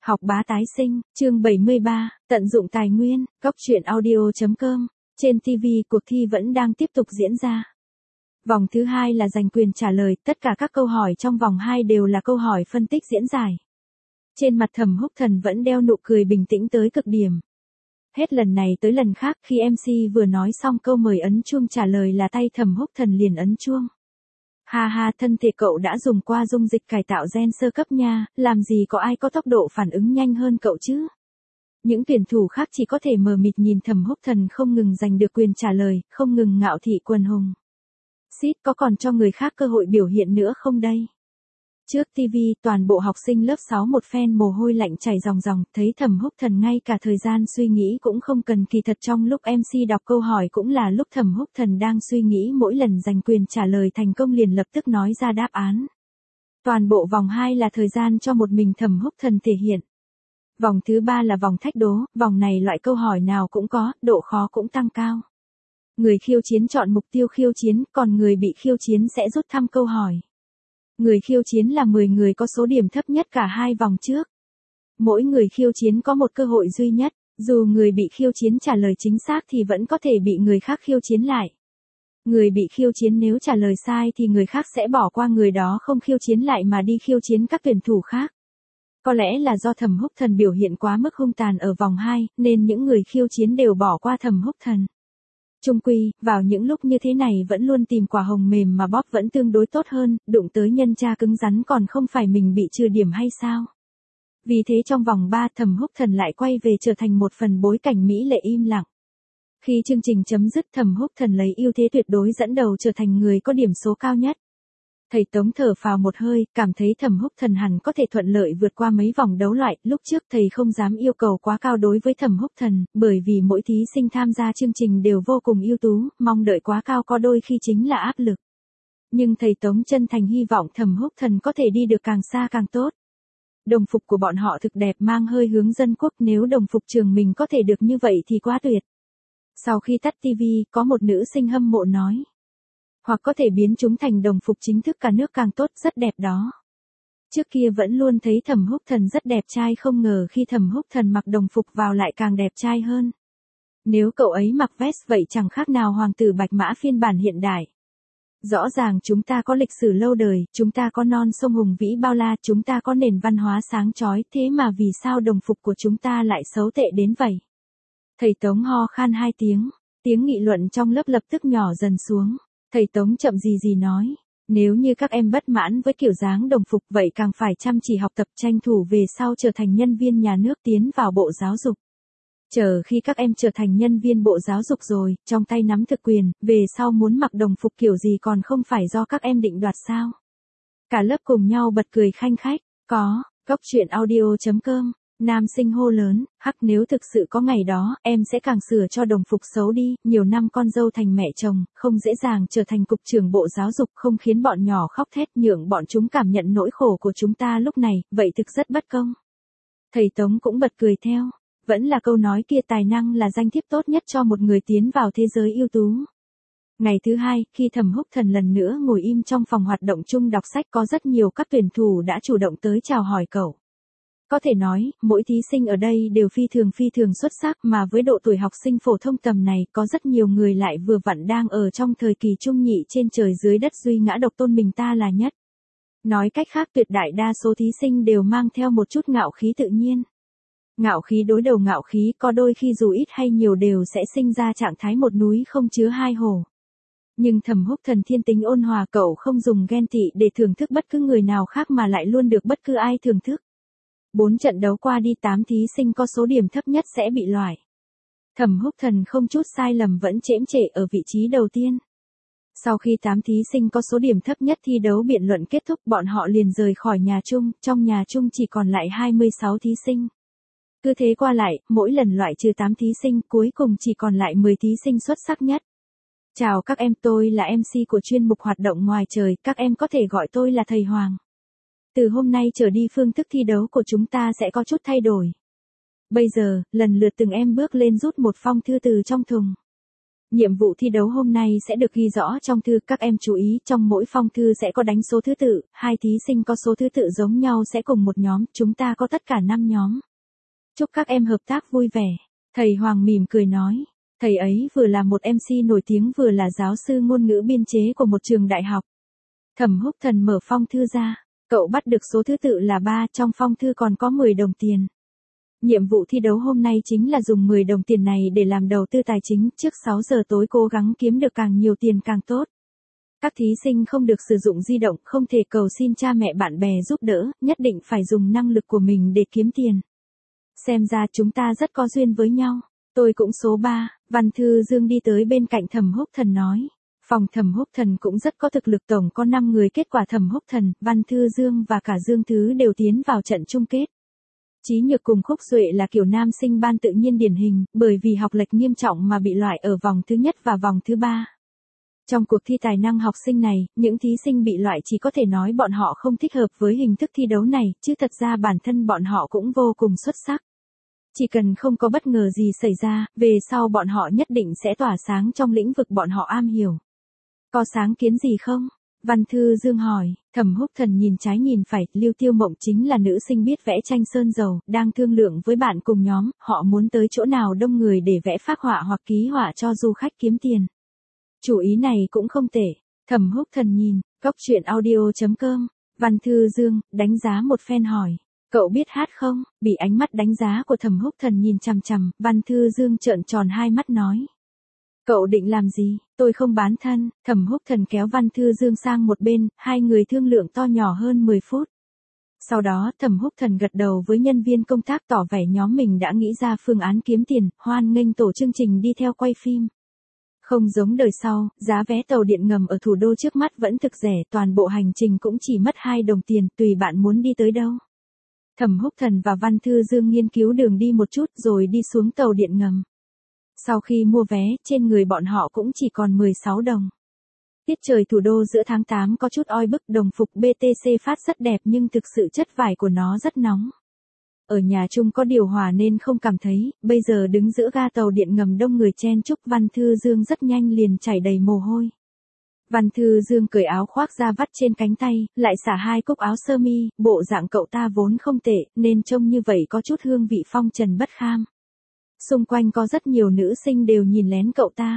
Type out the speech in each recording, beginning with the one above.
Học bá tái sinh, chương 73, tận dụng tài nguyên, góc truyện audio.com. Trên TV cuộc thi vẫn đang tiếp tục diễn ra. Vòng thứ 2 là giành quyền trả lời, tất cả các câu hỏi trong vòng 2 đều là câu hỏi phân tích diễn giải. Trên mặt Thẩm Húc Thần vẫn đeo nụ cười bình tĩnh tới cực điểm. Hết lần này tới lần khác khi MC vừa nói xong câu mời ấn chuông trả lời là tay Thẩm Húc Thần liền ấn chuông. Ha ha, thân thể cậu đã dùng qua dung dịch cải tạo gen sơ cấp nha, làm gì có ai có tốc độ phản ứng nhanh hơn cậu chứ? Những tuyển thủ khác chỉ có thể mờ mịt nhìn Thẩm Húc Thần không ngừng giành được quyền trả lời, không ngừng ngạo thị quần hùng. Xít, có còn cho người khác cơ hội biểu hiện nữa không đây? Trước TV, toàn bộ học sinh lớp 6 một phen mồ hôi lạnh chảy ròng ròng, thấy Thẩm Húc Thần ngay cả thời gian suy nghĩ cũng không cần, kỳ thật trong lúc MC đọc câu hỏi cũng là lúc Thẩm Húc Thần đang suy nghĩ, mỗi lần giành quyền trả lời thành công liền lập tức nói ra đáp án. Toàn bộ vòng 2 là thời gian cho một mình Thẩm Húc Thần thể hiện. Vòng thứ 3 là vòng thách đố, vòng này loại câu hỏi nào cũng có, độ khó cũng tăng cao. Người khiêu chiến chọn mục tiêu khiêu chiến, còn người bị khiêu chiến sẽ rút thăm câu hỏi. Người khiêu chiến là 10 người có số điểm thấp nhất cả hai vòng trước. Mỗi người khiêu chiến có một cơ hội duy nhất, dù người bị khiêu chiến trả lời chính xác thì vẫn có thể bị người khác khiêu chiến lại. Người bị khiêu chiến nếu trả lời sai thì người khác sẽ bỏ qua người đó không khiêu chiến lại mà đi khiêu chiến các tuyển thủ khác. Có lẽ là do Thẩm Húc Thần biểu hiện quá mức hung tàn ở vòng 2, nên những người khiêu chiến đều bỏ qua Thẩm Húc Thần. Chung quy, vào những lúc như thế này vẫn luôn tìm quả hồng mềm mà bóp vẫn tương đối tốt hơn, đụng tới nhân tra cứng rắn còn không phải mình bị trừ điểm hay sao? Vì thế trong vòng 3 Thẩm Húc Thần lại quay về trở thành một phần bối cảnh mỹ lệ im lặng. Khi chương trình chấm dứt Thẩm Húc Thần lấy ưu thế tuyệt đối dẫn đầu trở thành người có điểm số cao nhất. Thầy Tống thở phào một hơi, cảm thấy Thẩm Húc Thần hẳn có thể thuận lợi vượt qua mấy vòng đấu loại, lúc trước thầy không dám yêu cầu quá cao đối với Thẩm Húc Thần, bởi vì mỗi thí sinh tham gia chương trình đều vô cùng ưu tú, mong đợi quá cao có đôi khi chính là áp lực. Nhưng thầy Tống chân thành hy vọng Thẩm Húc Thần có thể đi được càng xa càng tốt. Đồng phục của bọn họ thực đẹp, mang hơi hướng dân quốc, nếu đồng phục trường mình có thể được như vậy thì quá tuyệt. Sau khi tắt TV, có một nữ sinh hâm mộ nói. Hoặc có thể biến chúng thành đồng phục chính thức cả nước càng tốt, rất đẹp đó. Trước kia vẫn luôn thấy Thẩm Húc Thần rất đẹp trai, không ngờ khi Thẩm Húc Thần mặc đồng phục vào lại càng đẹp trai hơn. Nếu cậu ấy mặc vest vậy chẳng khác nào hoàng tử Bạch Mã phiên bản hiện đại. Rõ ràng chúng ta có lịch sử lâu đời, chúng ta có non sông hùng vĩ bao la, chúng ta có nền văn hóa sáng chói, thế mà vì sao đồng phục của chúng ta lại xấu tệ đến vậy? Thầy Tống ho khan 2 tiếng, tiếng nghị luận trong lớp lập tức nhỏ dần xuống. Thầy Tống chậm gì nói, nếu như các em bất mãn với kiểu dáng đồng phục vậy càng phải chăm chỉ học tập, tranh thủ về sau trở thành nhân viên nhà nước, tiến vào bộ giáo dục. Chờ khi các em trở thành nhân viên bộ giáo dục rồi, trong tay nắm thực quyền, về sau muốn mặc đồng phục kiểu gì còn không phải do các em định đoạt sao? Cả lớp cùng nhau bật cười khanh khách, có, góc truyện audio.com. Nam sinh hô lớn, hắc, nếu thực sự có ngày đó, em sẽ càng sửa cho đồng phục xấu đi, nhiều năm con dâu thành mẹ chồng, không dễ dàng trở thành cục trưởng bộ giáo dục, không khiến bọn nhỏ khóc thét, nhượng bọn chúng cảm nhận nỗi khổ của chúng ta lúc này, vậy thực rất bất công. Thầy Tống cũng bật cười theo, vẫn là câu nói kia, tài năng là danh thiếp tốt nhất cho một người tiến vào thế giới ưu tú. Ngày thứ 2, khi Thẩm Húc Thần lần nữa ngồi im trong phòng hoạt động chung đọc sách, có rất nhiều các tuyển thủ đã chủ động tới chào hỏi cậu. Có thể nói, mỗi thí sinh ở đây đều phi thường xuất sắc, mà với độ tuổi học sinh phổ thông tầm này, có rất nhiều người lại vừa vặn đang ở trong thời kỳ trung nhị, trên trời dưới đất duy ngã độc tôn, mình ta là nhất. Nói cách khác, tuyệt đại đa số thí sinh đều mang theo một chút ngạo khí tự nhiên. Ngạo khí đối đầu ngạo khí, có đôi khi dù ít hay nhiều đều sẽ sinh ra trạng thái một núi không chứa hai hồ. Nhưng Thẩm Húc Thần thiên tính ôn hòa, cậu không dùng ghen tị để thưởng thức bất cứ người nào khác mà lại luôn được bất cứ ai thưởng thức. 4 trận đấu qua đi, 8 thí sinh có số điểm thấp nhất sẽ bị loại. Thẩm Húc Thần không chút sai lầm vẫn chễm chệ ở vị trí đầu tiên. Sau khi 8 thí sinh có số điểm thấp nhất thi đấu biện luận kết thúc, bọn họ liền rời khỏi nhà chung, trong nhà chung chỉ còn lại 26 thí sinh. Cứ thế qua lại, mỗi lần loại trừ 8 thí sinh, cuối cùng chỉ còn lại 10 thí sinh xuất sắc nhất. Chào các em, tôi là MC của chuyên mục hoạt động ngoài trời, các em có thể gọi tôi là thầy Hoàng. Từ hôm nay trở đi phương thức thi đấu của chúng ta sẽ có chút thay đổi. Bây giờ, lần lượt từng em bước lên rút một phong thư từ trong thùng. Nhiệm vụ thi đấu hôm nay sẽ được ghi rõ trong thư, các em chú ý, trong mỗi phong thư sẽ có đánh số thứ tự, hai thí sinh có số thứ tự giống nhau sẽ cùng một nhóm, chúng ta có tất cả 5 nhóm. Chúc các em hợp tác vui vẻ. Thầy Hoàng mỉm cười nói, thầy ấy vừa là một MC nổi tiếng vừa là giáo sư ngôn ngữ biên chế của một trường đại học. Thẩm Húc Thần mở phong thư ra, cậu bắt được số thứ tự là 3, trong phong thư còn có 10 đồng tiền. Nhiệm vụ thi đấu hôm nay chính là dùng 10 đồng tiền này để làm đầu tư tài chính, trước 6 giờ tối cố gắng kiếm được càng nhiều tiền càng tốt. Các thí sinh không được sử dụng di động, không thể cầu xin cha mẹ bạn bè giúp đỡ, nhất định phải dùng năng lực của mình để kiếm tiền. Xem ra chúng ta rất có duyên với nhau. Tôi cũng số 3, Văn Thư Dương đi tới bên cạnh Thẩm Húc Thần nói. Phòng Thẩm Húc Thần cũng rất có thực lực, tổng có 5 người, kết quả Thẩm Húc Thần, Văn Thư Dương và cả Dương Thứ đều tiến vào trận chung kết. Chí Nhược cùng Khúc Duệ là kiểu nam sinh ban tự nhiên điển hình, bởi vì học lệch nghiêm trọng mà bị loại ở vòng thứ nhất và vòng thứ 3. Trong cuộc thi tài năng học sinh này, những thí sinh bị loại chỉ có thể nói bọn họ không thích hợp với hình thức thi đấu này, chứ thật ra bản thân bọn họ cũng vô cùng xuất sắc. Chỉ cần không có bất ngờ gì xảy ra, về sau bọn họ nhất định sẽ tỏa sáng trong lĩnh vực bọn họ am hiểu. Có sáng kiến gì không? Văn Thư Dương hỏi. Thẩm Húc Thần nhìn trái nhìn phải, Lưu Tiêu Mộng chính là nữ sinh biết vẽ tranh sơn dầu, đang thương lượng với bạn cùng nhóm, họ muốn tới chỗ nào đông người để vẽ phác họa hoặc ký họa cho du khách kiếm tiền. Chủ ý này cũng không tệ. Thẩm Húc Thần nhìn, coctruyện.audio.com, Văn Thư Dương, đánh giá một phen hỏi. Cậu biết hát không? Bị ánh mắt đánh giá của Thẩm Húc Thần nhìn chằm chằm, Văn Thư Dương trợn tròn hai mắt nói. Cậu định làm gì? Tôi không bán thân. Thẩm Húc Thần kéo Văn Thư Dương sang một bên, hai người thương lượng to nhỏ hơn 10 phút. Sau đó Thẩm Húc Thần gật đầu với nhân viên công tác tỏ vẻ nhóm mình đã nghĩ ra phương án kiếm tiền, hoan nghênh tổ chương trình đi theo quay phim. Không giống đời sau, giá vé tàu điện ngầm ở thủ đô trước mắt vẫn thực rẻ, toàn bộ hành trình cũng chỉ mất 2 đồng tiền, tùy bạn muốn đi tới đâu. Thẩm Húc Thần và Văn Thư Dương nghiên cứu đường đi một chút rồi đi xuống tàu điện ngầm. Sau khi mua vé, trên người bọn họ cũng chỉ còn 16 đồng. Tiết trời thủ đô giữa tháng 8 có chút oi bức, đồng phục BTC phát rất đẹp nhưng thực sự chất vải của nó rất nóng. Ở nhà chung có điều hòa nên không cảm thấy, bây giờ đứng giữa ga tàu điện ngầm đông người chen chúc, Văn Thư Dương rất nhanh liền chảy đầy mồ hôi. Văn Thư Dương cởi áo khoác ra vắt trên cánh tay, lại xả 2 cúc áo sơ mi, bộ dạng cậu ta vốn không tệ, nên trông như vậy có chút hương vị phong trần bất kham. Xung quanh có rất nhiều nữ sinh đều nhìn lén cậu ta.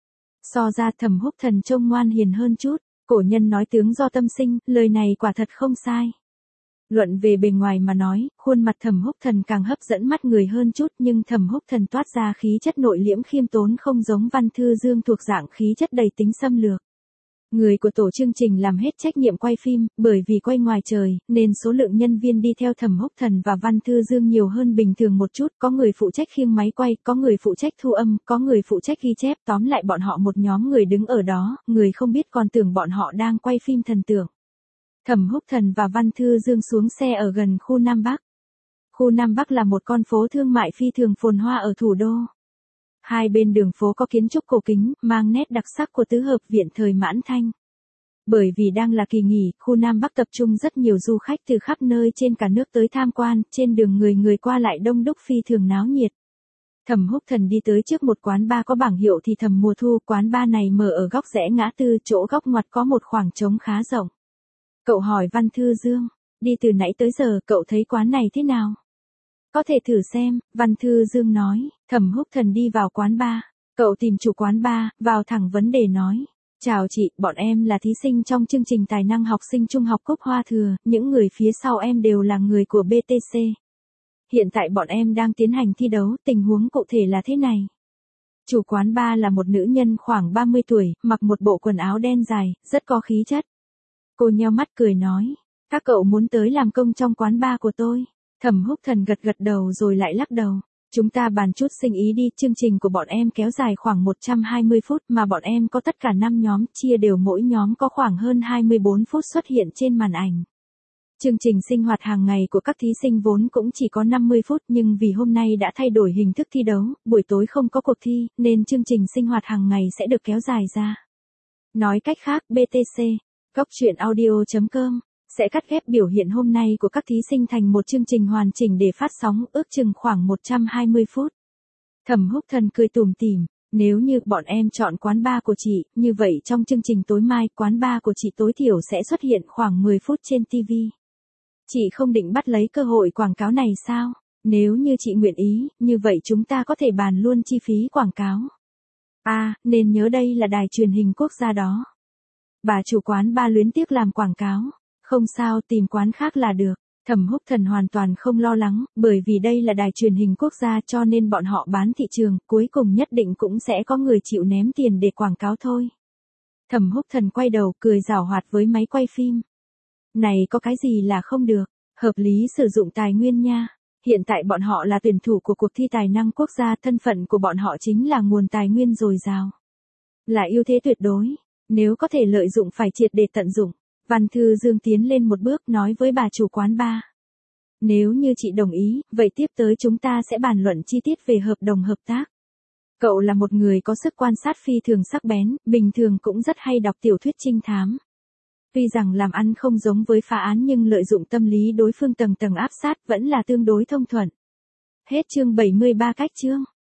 So ra Thẩm Húc Thần trông ngoan hiền hơn chút, cổ nhân nói tướng do tâm sinh, lời này quả thật không sai. Luận về bề ngoài mà nói, khuôn mặt Thẩm Húc Thần càng hấp dẫn mắt người hơn chút, nhưng Thẩm Húc Thần toát ra khí chất nội liễm khiêm tốn không giống Văn Thư Dương thuộc dạng khí chất đầy tính xâm lược. Người của tổ chương trình làm hết trách nhiệm quay phim, bởi vì quay ngoài trời, nên số lượng nhân viên đi theo Thẩm Húc Thần và Văn Thư Dương nhiều hơn bình thường một chút, có người phụ trách khiêng máy quay, có người phụ trách thu âm, có người phụ trách ghi chép, tóm lại bọn họ một nhóm người đứng ở đó, người không biết còn tưởng bọn họ đang quay phim thần tượng. Thẩm Húc Thần và Văn Thư Dương xuống xe ở gần khu Nam Bắc. Khu Nam Bắc là một con phố thương mại phi thường phồn hoa ở thủ đô. Hai bên đường phố có kiến trúc cổ kính, mang nét đặc sắc của tứ hợp viện thời Mãn Thanh. Bởi vì đang là kỳ nghỉ, khu Nam Bắc tập trung rất nhiều du khách từ khắp nơi trên cả nước tới tham quan, trên đường người qua lại đông đúc phi thường náo nhiệt. Thẩm Húc Thần đi tới trước một quán bar có bảng hiệu thì thầm mùa thu, quán bar này mở ở góc rẽ ngã tư, chỗ góc ngoặt có một khoảng trống khá rộng. Cậu hỏi Văn Thư Dương, đi từ nãy tới giờ, cậu thấy quán này thế nào? Có thể thử xem, Văn Thư Dương nói. Thẩm Húc Thần đi vào quán bar. Cậu tìm chủ quán bar, vào thẳng vấn đề nói. Chào chị, bọn em là thí sinh trong chương trình tài năng học sinh trung học Cúc Hoa Thừa, những người phía sau em đều là người của BTC. Hiện tại bọn em đang tiến hành thi đấu, tình huống cụ thể là thế này. Chủ quán bar là một nữ nhân khoảng 30 tuổi, mặc một bộ quần áo đen dài, rất có khí chất. Cô nheo mắt cười nói, các cậu muốn tới làm công trong quán bar của tôi. Thẩm Húc Thần gật đầu rồi lại lắc đầu. Chúng ta bàn chút sinh ý đi, chương trình của bọn em kéo dài khoảng 120 phút mà bọn em có tất cả 5 nhóm, chia đều mỗi nhóm có khoảng hơn 24 phút xuất hiện trên màn ảnh. Chương trình sinh hoạt hàng ngày của các thí sinh vốn cũng chỉ có 50 phút nhưng vì hôm nay đã thay đổi hình thức thi đấu, buổi tối không có cuộc thi, nên chương trình sinh hoạt hàng ngày sẽ được kéo dài ra. Nói cách khác, BTC, coctruyện.audio.com sẽ cắt ghép biểu hiện hôm nay của các thí sinh thành một chương trình hoàn chỉnh để phát sóng, ước chừng khoảng 120 phút. Thẩm Húc Thần cười tủm tỉm, Nếu như bọn em chọn quán bar của chị, như vậy trong chương trình tối mai, quán bar của chị tối thiểu sẽ xuất hiện khoảng 10 phút trên TV. Chị không định bắt lấy cơ hội quảng cáo này sao? Nếu như chị nguyện ý, như vậy chúng ta có thể bàn luôn chi phí quảng cáo. À, nên nhớ đây là đài truyền hình quốc gia đó. Bà chủ quán bar luyến tiếc làm quảng cáo. Không sao, tìm quán khác là được. Thẩm Húc Thần hoàn toàn không lo lắng, bởi vì đây là đài truyền hình quốc gia cho nên bọn họ bán thị trường, cuối cùng nhất định cũng sẽ có người chịu ném tiền để quảng cáo thôi. Thẩm Húc Thần quay đầu cười giảo hoạt với máy quay phim. Này có cái gì là không được, hợp lý sử dụng tài nguyên nha. Hiện tại bọn họ là tuyển thủ của cuộc thi tài năng quốc gia, thân phận của bọn họ chính là nguồn tài nguyên dồi dào. Là ưu thế tuyệt đối, nếu có thể lợi dụng phải triệt để tận dụng. Văn Thư Dương tiến lên một bước nói với bà chủ quán bar. Nếu như chị đồng ý, vậy tiếp tới chúng ta sẽ bàn luận chi tiết về hợp đồng hợp tác. Cậu là một người có sức quan sát phi thường sắc bén, bình thường cũng rất hay đọc tiểu thuyết trinh thám. Tuy rằng làm ăn không giống với phá án nhưng lợi dụng tâm lý đối phương tầng tầng áp sát vẫn là tương đối thông thuận. Hết chương 73 cách chương.